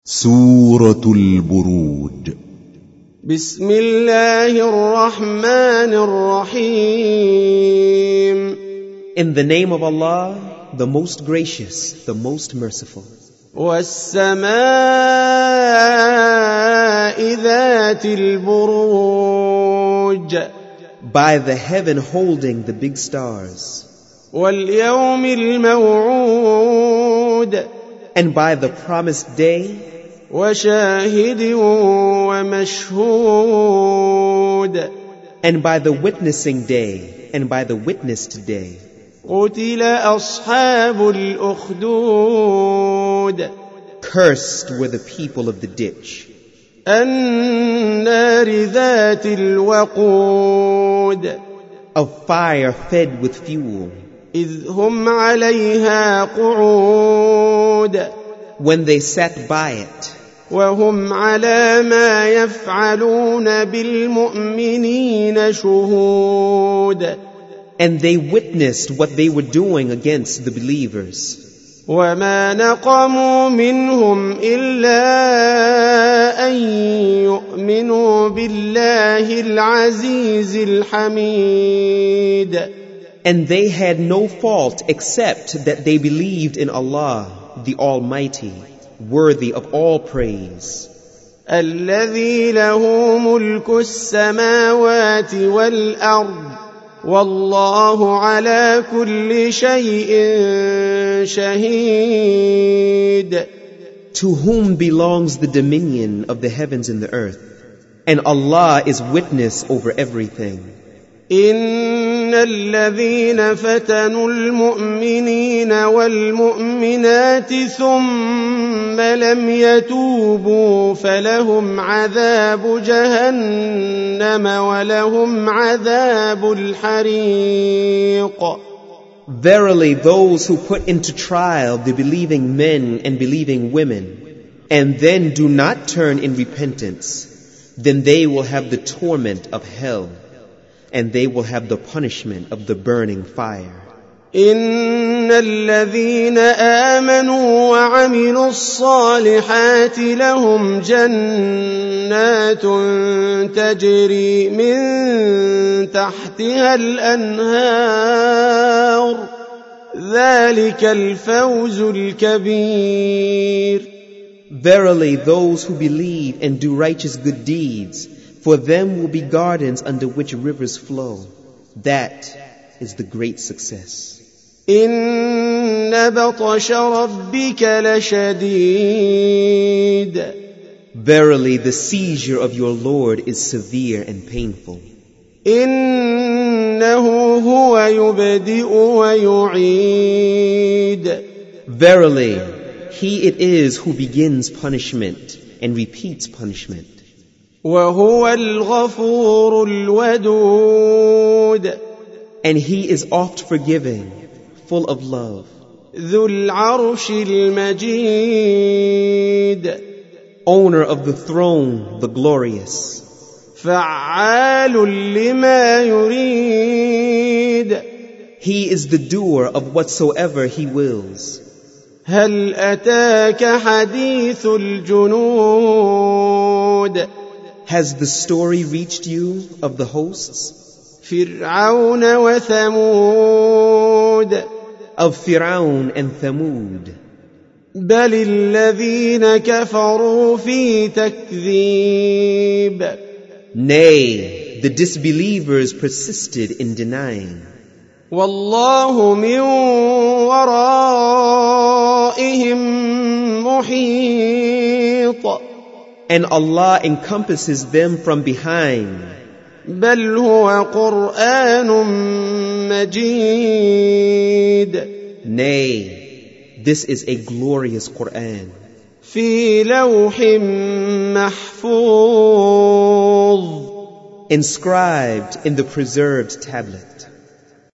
سورة البروج. بسم الله الرحمن الرحيم. In the name of Allah, the most gracious, the most merciful. والسماء ذات البروج. By the heaven holding the big stars. واليوم الموعود. And by the promised day. وشاهد ومشهود. And by the witnessing day, and by the witnessed day. قتل أصحاب الأخدود. Cursed were the people of the ditch. النار ذات الوقود. Of fire fed with fuel. إذ هم عليها قعود. When they sat by it. وهم على ما يفعلون بالمؤمنين شهود. And they witnessed what they were doing against the believers. وما نقموا منهم إلا أن يؤمنوا بالله العزيز الحميد. And they had no fault except that they believed in Allah, the Almighty, worthy of all praise. الذي له ملك السماوات والأرض والله على كل شيء شهيد. To whom belongs the dominion of the heavens and the earth, and Allah is witness over everything. إن الذين فتنوا المؤمنين والمؤمنات ثم لم يتوبوا فلهم عذاب جهنم ولهم عذاب الحريق. Verily, those who put into trial the believing men and believing women, and then do not turn in repentance, then they will have the torment of hell. And they will have the punishment of the burning fire. إن الذين آمنوا وعملوا الصالحات لهم جنات تجري من تحتها الأنهار ذلك الفوز الكبير. Verily, those who believe and do righteous good deeds, for them will be gardens under which rivers flow. That is the great success. إن بطش ربك لشديد. Verily, the seizure of your Lord is severe and painful. إنه هو يبدئ ويعيد. Verily, He it is who begins punishment and repeats punishment. وهو الغفور الودود. And He is oft forgiving, full of love. ذو العرش المجيد. Owner of the throne, the glorious. فعال لما يريد. He is the doer of whatsoever He wills. هل أتاك حديث الجنود. Has the story reached you of the hosts? فرعون وثمود. Of Fir'aun and Thamud. بل الذين كفروا في تكذيب. Nay, the disbelievers persisted in denying. والله من ورائهم محيط. And Allah encompasses them from behind. بل هو قرآن مجيد. Nay, this is a glorious Qur'an. في لوح محفوظ. Inscribed in the preserved tablet.